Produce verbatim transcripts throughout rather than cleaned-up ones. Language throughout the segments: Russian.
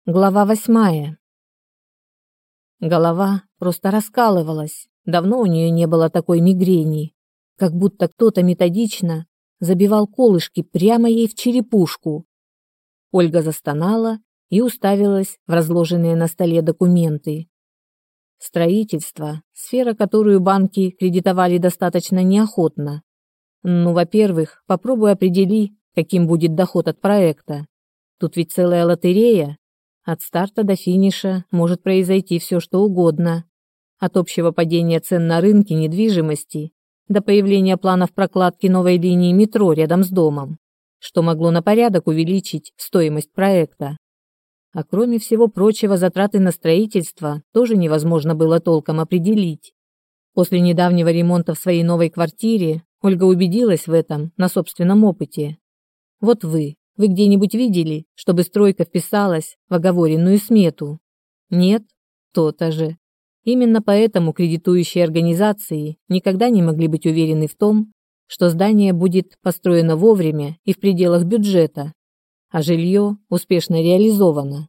Глава восьмая. Голова просто раскалывалась. Давно у нее не было такой мигрени. Как будто кто-то методично забивал колышки прямо ей в черепушку. Ольга застонала и уставилась в разложенные на столе документы. Строительство – сфера, которую банки кредитовали достаточно неохотно. Ну, во-первых, попробуй определи, каким будет доход от проекта. Тут ведь целая лотерея. От старта до финиша может произойти все, что угодно. От общего падения цен на рынке недвижимости до появления планов прокладки новой линии метро рядом с домом, что могло на порядок увеличить стоимость проекта. А кроме всего прочего, затраты на строительство тоже невозможно было толком определить. После недавнего ремонта в своей новой квартире Ольга убедилась в этом на собственном опыте. Вот вы. Вы где-нибудь видели, чтобы стройка вписалась в оговоренную смету? Нет? То-то же. Именно поэтому кредитующие организации никогда не могли быть уверены в том, что здание будет построено вовремя и в пределах бюджета, а жилье успешно реализовано.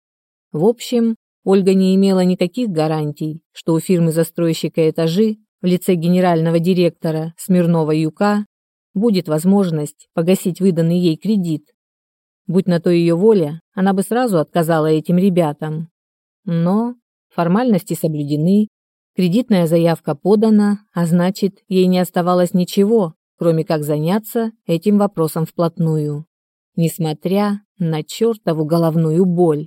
В общем, Ольга не имела никаких гарантий, что у фирмы-застройщика «Этажи» в лице генерального директора Смирнова Юка будет возможность погасить выданный ей кредит. Будь на то ее воля, она бы сразу отказала этим ребятам. Но формальности соблюдены, кредитная заявка подана, а значит, ей не оставалось ничего, кроме как заняться этим вопросом вплотную, несмотря на чертову головную боль.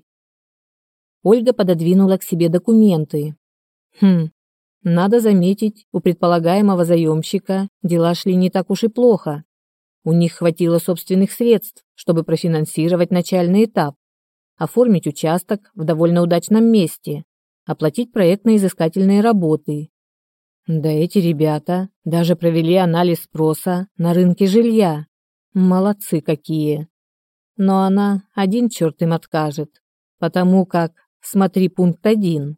Ольга пододвинула к себе документы. Хм, надо заметить, у предполагаемого заемщика дела шли не так уж и плохо. У них хватило собственных средств, чтобы профинансировать начальный этап, оформить участок в довольно удачном месте, оплатить проектно-изыскательные работы. Да эти ребята даже провели анализ спроса на рынке жилья. Молодцы какие. Но она один черт им откажет, потому как смотри пункт один.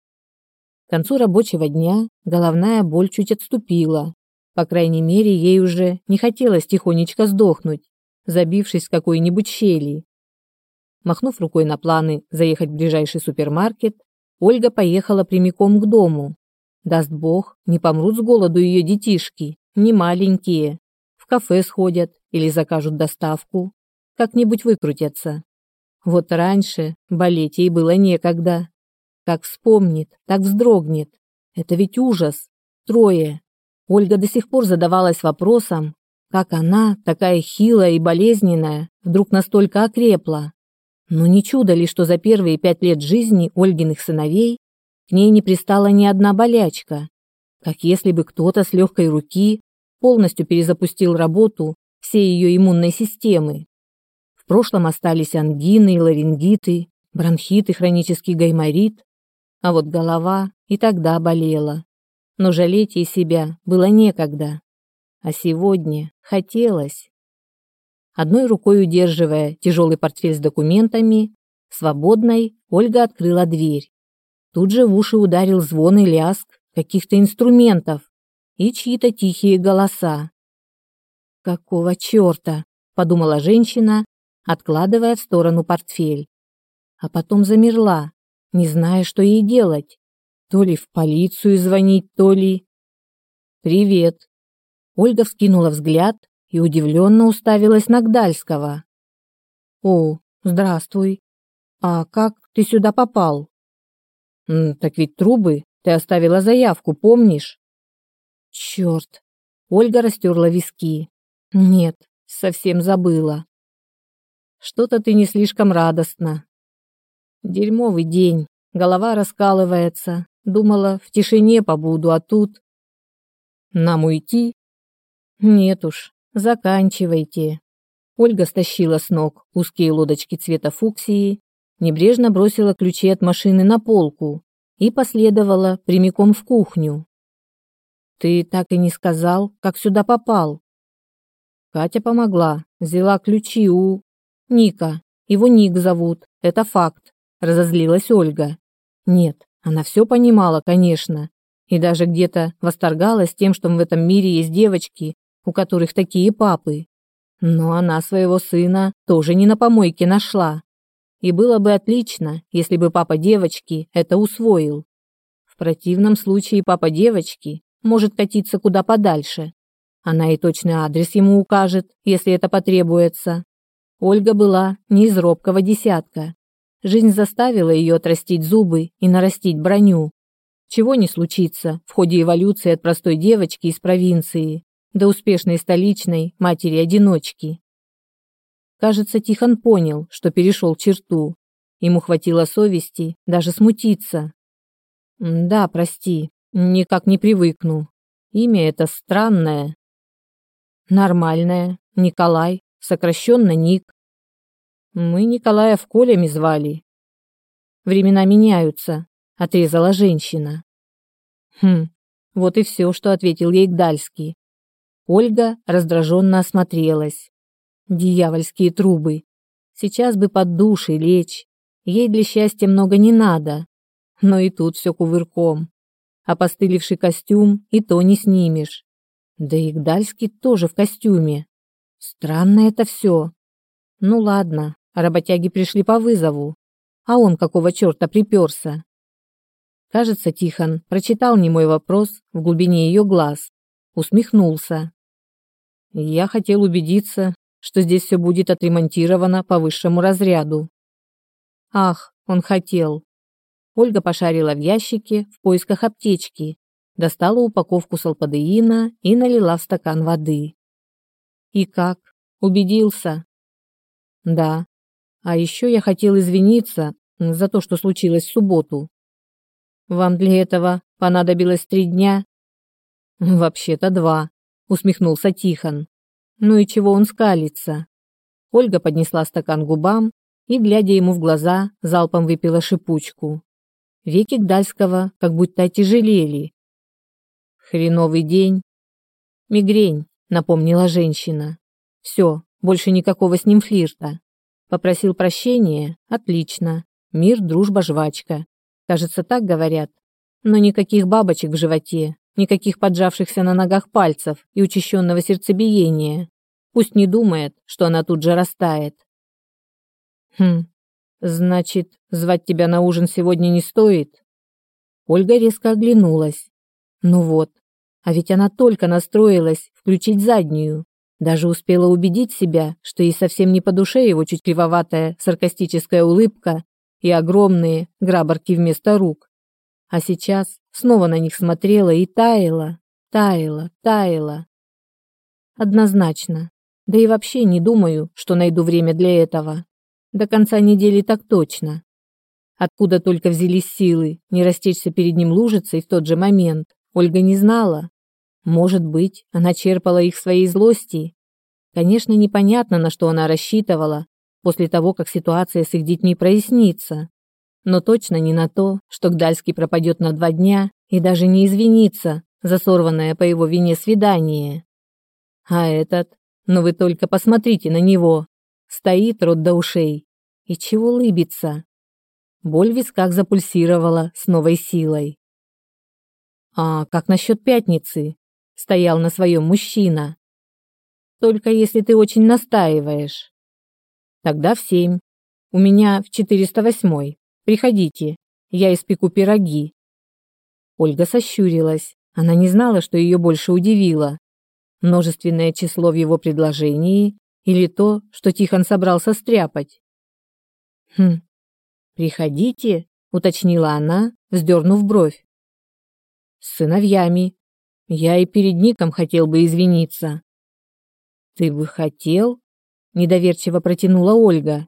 К концу рабочего дня головная боль чуть отступила. По крайней мере, ей уже не хотелось тихонечко сдохнуть, забившись в какой-нибудь щели. Махнув рукой на планы заехать в ближайший супермаркет, Ольга поехала прямиком к дому. Даст бог, не помрут с голоду ее детишки, не маленькие. В кафе сходят или закажут доставку. Как-нибудь выкрутятся. Вот раньше болеть ей было некогда. Как вспомнит, так вздрогнет. Это ведь ужас. Трое. Ольга до сих пор задавалась вопросом, как она, такая хилая и болезненная, вдруг настолько окрепла. Но не чудо ли, что за первые пять лет жизни Ольгиных сыновей к ней не пристала ни одна болячка, как если бы кто-то с легкой руки полностью перезапустил работу всей ее иммунной системы. В прошлом остались ангины и ларингиты, бронхит и хронический гайморит, а вот голова и тогда болела. Но жалеть ей себя было некогда. А сегодня хотелось. Одной рукой удерживая тяжелый портфель с документами, свободной Ольга открыла дверь. Тут же в уши ударил звон и лязг каких-то инструментов и чьи-то тихие голоса. «Какого черта?» – подумала женщина, откладывая в сторону портфель. А потом замерла, не зная, что ей делать. То ли в полицию звонить, то ли... «Привет!» Ольга вскинула взгляд и удивленно уставилась на Гдальского. «О, здравствуй. А как ты сюда попал?» М, «Так ведь трубы. Ты оставила заявку, помнишь?» «Черт!» Ольга растерла виски. «Нет, совсем забыла». «Что-то ты не слишком радостна». «Дерьмовый день. Голова раскалывается. Думала, в тишине побуду, а тут...» «Нам уйти?» «Нет уж, заканчивайте». Ольга стащила с ног узкие лодочки цвета фуксии, небрежно бросила ключи от машины на полку и последовала прямиком в кухню. «Ты так и не сказал, как сюда попал?» Катя помогла, взяла ключи у... Ника. Его Ник зовут, это факт, разозлилась Ольга. Нет, она все понимала, конечно, и даже где-то восторгалась тем, что в этом мире есть девочки, у которых такие папы. Но она своего сына тоже не на помойке нашла. И было бы отлично, если бы папа девочки это усвоил. В противном случае папа девочки может катиться куда подальше. Она и точный адрес ему укажет, если это потребуется. Ольга была не из робкого десятка. Жизнь заставила ее отрастить зубы и нарастить броню. Чего не случится в ходе эволюции от простой девочки из провинции до успешной столичной матери-одиночки. Кажется, Тихон понял, что перешел черту. Ему хватило совести даже смутиться. «Да, прости, никак не привыкну. Имя это странное». «Нормальное. Николай. Сокращенно Ник. Мы Николая в Колями звали». «Времена меняются», — отрезала женщина. Хм, вот и все, что ответил ей Гдальский. Ольга раздраженно осмотрелась. Дьявольские трубы. Сейчас бы под душ и лечь. Ей для счастья много не надо. Но и тут все кувырком. Опостылевший костюм и то не снимешь. Да и Гдальский тоже в костюме. Странно это все. Ну ладно, работяги пришли по вызову. А он какого черта приперся? Кажется, Тихон прочитал немой вопрос в глубине ее глаз. Усмехнулся. Я хотел убедиться, что здесь все будет отремонтировано по высшему разряду. Ах, он хотел. Ольга пошарила в ящике в поисках аптечки, достала упаковку салпадеина и налила в стакан воды. И как? Убедился? Да. А еще я хотел извиниться за то, что случилось в субботу. Вам для этого понадобилось три дня? Вообще-то два, усмехнулся Тихон. Ну и чего он скалится? Ольга поднесла стакан к губам и, глядя ему в глаза, залпом выпила шипучку. Веки Гдальского как будто отяжелели. Хреновый день. Мигрень, напомнила женщина. Все, больше никакого с ним флирта. Попросил прощения? Отлично. Мир, дружба, жвачка. Кажется, так говорят. Но никаких бабочек в животе, никаких поджавшихся на ногах пальцев и учащенного сердцебиения. Пусть не думает, что она тут же растает. Хм, значит, звать тебя на ужин сегодня не стоит? Ольга резко оглянулась. Ну вот, а ведь она только настроилась включить заднюю. Даже успела убедить себя, что ей совсем не по душе его чуть кривоватая саркастическая улыбка и огромные грабарки вместо рук. А сейчас снова на них смотрела и таяла, таяла, таяла. Однозначно. Да и вообще не думаю, что найду время для этого. До конца недели так точно. Откуда только взялись силы не растечься перед ним лужицей в тот же момент, Ольга не знала. Может быть, она черпала их в своей злости. Конечно, непонятно, на что она рассчитывала после того, как ситуация с их детьми прояснится. Но точно не на то, что Гдальский пропадет на два дня и даже не извинится за сорванное по его вине свидание. А этот, ну вы только посмотрите на него, стоит рот до ушей. И чего лыбится? Боль в висках запульсировала с новой силой. А как насчет пятницы? Стоял на своем мужчина. Только если ты очень настаиваешь. Тогда в семь. У меня в четыреста восьмой. Приходите, я испеку пироги. Ольга сощурилась. Она не знала, что ее больше удивило. Множественное число в его предложении или то, что Тихон собрался стряпать. Хм. Приходите, уточнила она, вздернув бровь. С сыновьями. Я и перед Ником хотел бы извиниться. Ты бы хотел? Недоверчиво протянула Ольга.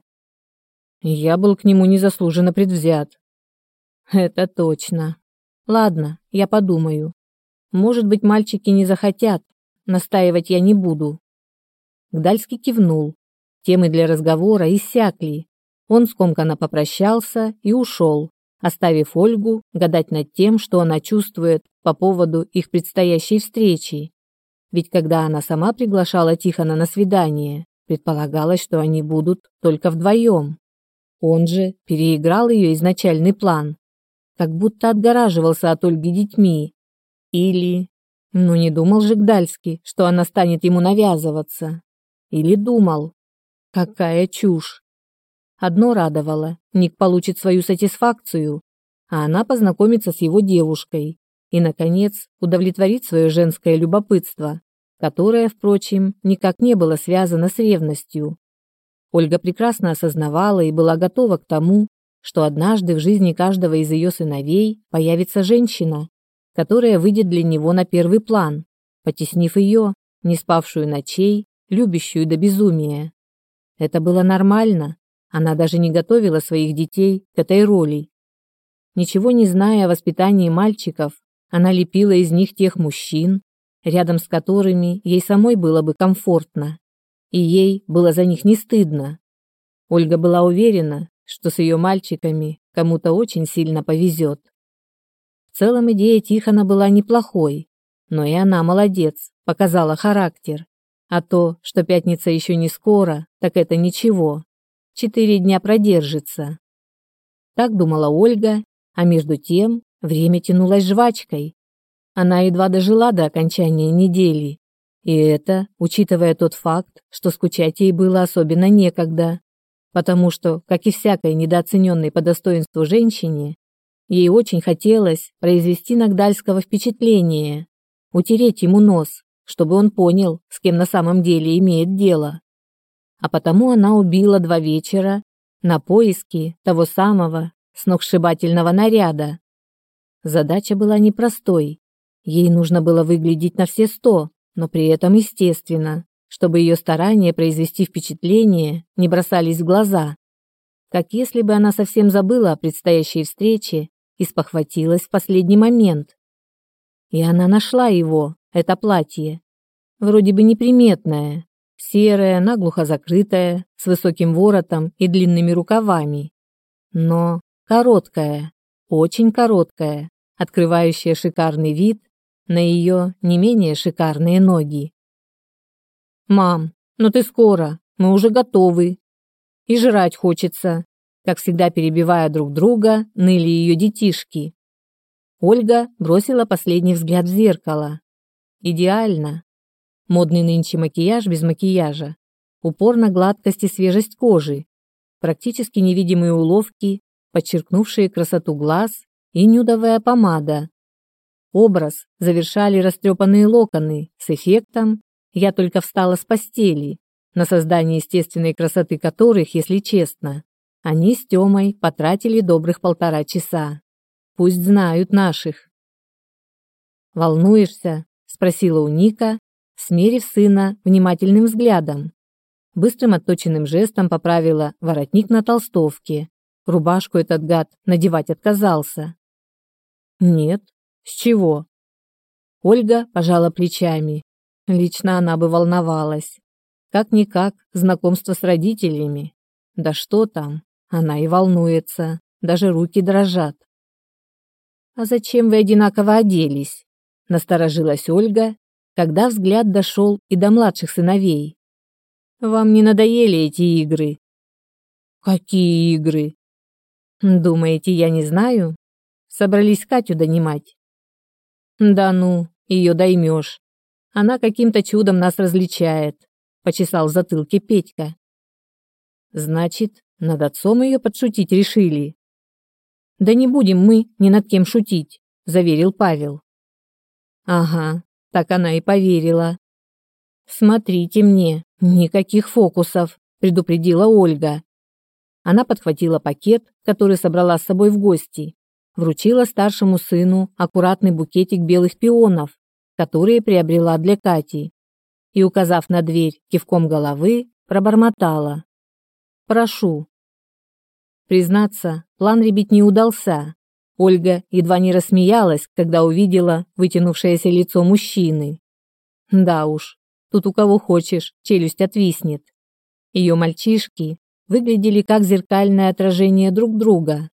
Я был к нему незаслуженно предвзят. Это точно. Ладно, я подумаю. Может быть, мальчики не захотят. Настаивать я не буду. Гдальский кивнул. Темы для разговора иссякли. Он скомканно попрощался и ушел, оставив Ольгу гадать над тем, что она чувствует по поводу их предстоящей встречи. Ведь когда она сама приглашала Тихона на свидание, предполагалось, что они будут только вдвоем. Он же переиграл ее изначальный план, как будто отгораживался от Ольги детьми. Или... Ну не думал же Гдальский, что она станет ему навязываться. Или думал. Какая чушь. Одно радовало: Ник получит свою сатисфакцию, а она познакомится с его девушкой и, наконец, удовлетворит свое женское любопытство, которое, впрочем, никак не было связано с ревностью. Ольга прекрасно осознавала и была готова к тому, что однажды в жизни каждого из ее сыновей появится женщина, которая выйдет для него на первый план, потеснив ее, не спавшую ночей, любящую до безумия. Это было нормально, она даже не готовила своих детей к этой роли. Ничего не зная о воспитании мальчиков, она лепила из них тех мужчин, рядом с которыми ей самой было бы комфортно, и ей было за них не стыдно. Ольга была уверена, что с ее мальчиками кому-то очень сильно повезет. В целом идея Тихона была неплохой, но и она молодец, показала характер. А то, что пятница еще не скоро, так это ничего. Четыре дня продержится. Так думала Ольга, а между тем время тянулось жвачкой. Она едва дожила до окончания недели. И это, учитывая тот факт, что скучать ей было особенно некогда. Потому что, как и всякой недооцененной по достоинству женщине, ей очень хотелось произвести на Гдальского впечатление, утереть ему нос, чтобы он понял, с кем на самом деле имеет дело. А потому она убила два вечера на поиски того самого сногсшибательного наряда. Задача была непростой. Ей нужно было выглядеть на все сто, но при этом естественно, чтобы ее старания произвести впечатление не бросались в глаза. Как если бы она совсем забыла о предстоящей встрече и спохватилась в последний момент. И она нашла его, это платье. Вроде бы неприметное, серое, наглухо закрытое, с высоким воротом и длинными рукавами. Но короткое, очень короткое, открывающее шикарный вид на ее не менее шикарные ноги. «Мам, ну ты скоро, мы уже готовы. И жрать хочется», как всегда перебивая друг друга, ныли ее детишки. Ольга бросила последний взгляд в зеркало. Идеально. Модный нынче макияж без макияжа, упор на гладкость и свежесть кожи, практически невидимые уловки, подчеркнувшие красоту глаз, и нюдовая помада. Образ завершали растрепанные локоны с эффектом «я только встала с постели», на создание естественной красоты которых, если честно, они с Тёмой потратили добрых полтора часа. Пусть знают наших. «Волнуешься?» – спросила у Ника, смерив сына внимательным взглядом. Быстрым отточенным жестом поправила воротник на толстовке. Рубашку этот гад надевать отказался. «Нет. С чего?» Ольга пожала плечами. Лично она бы волновалась. Как-никак знакомство с родителями. Да что там, она и волнуется, даже руки дрожат. «А зачем вы одинаково оделись?» – насторожилась Ольга, когда взгляд дошел и до младших сыновей. «Вам не надоели эти игры?» «Какие игры?» «Думаете, я не знаю? Собрались Катю донимать?» «Да ну, ее доймешь. Она каким-то чудом нас различает», – почесал в затылке Петька. «Значит, над отцом ее подшутить решили?» «Да не будем мы ни над кем шутить», – заверил Павел. «Ага, так она и поверила». «Смотрите мне, никаких фокусов», – предупредила Ольга. Она подхватила пакет, который собрала с собой в гости, вручила старшему сыну аккуратный букетик белых пионов, которые приобрела для Кати, и, указав на дверь кивком головы, пробормотала: «Прошу». Признаться, план ребят не удался. Ольга едва не рассмеялась, когда увидела вытянувшееся лицо мужчины. Да уж, тут у кого хочешь, челюсть отвиснет. Ее мальчишки выглядели как зеркальное отражение друг друга.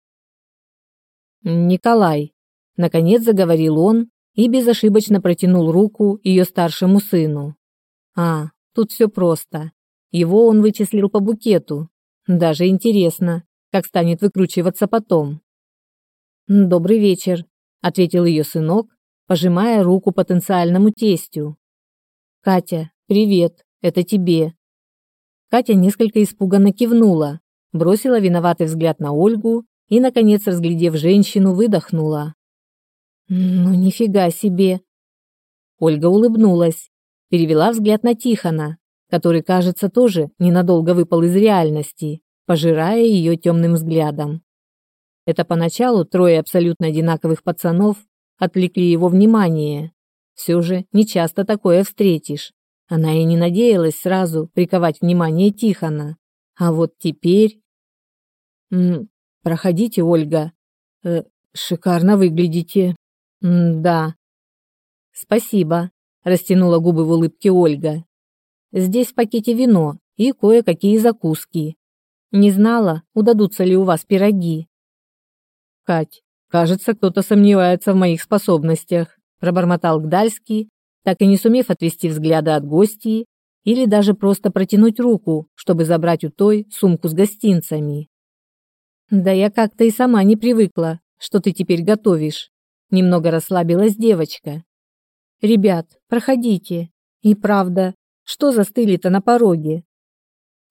«Николай», — наконец заговорил он и безошибочно протянул руку ее старшему сыну. А, тут все просто. Его он вычислил по букету. Даже интересно, как станет выкручиваться потом. «Добрый вечер», — ответил ее сынок, пожимая руку потенциальному тестю. «Катя, привет, это тебе». Катя несколько испуганно кивнула, бросила виноватый взгляд на Ольгу и, наконец, разглядев женщину, выдохнула. «Ну, нифига себе!» Ольга улыбнулась, перевела взгляд на Тихона, который, кажется, тоже ненадолго выпал из реальности, пожирая ее темным взглядом. Это поначалу трое абсолютно одинаковых пацанов отвлекли его внимание. Все же нечасто такое встретишь. Она и не надеялась сразу приковать внимание Тихона. А вот теперь... М, проходите, Ольга. Э, шикарно выглядите. М, да. Спасибо, растянула губы в улыбке Ольга. Здесь в пакете вино и кое-какие закуски. Не знала, удадутся ли у вас пироги. Кать, кажется, кто-то сомневается в моих способностях, пробормотал Гдальский, так и не сумев отвести взгляда от гостьи или даже просто протянуть руку, чтобы забрать у той сумку с гостинцами. Да я как-то и сама не привыкла, что ты теперь готовишь. Немного расслабилась девочка. Ребят, проходите. И правда, что застыли-то на пороге?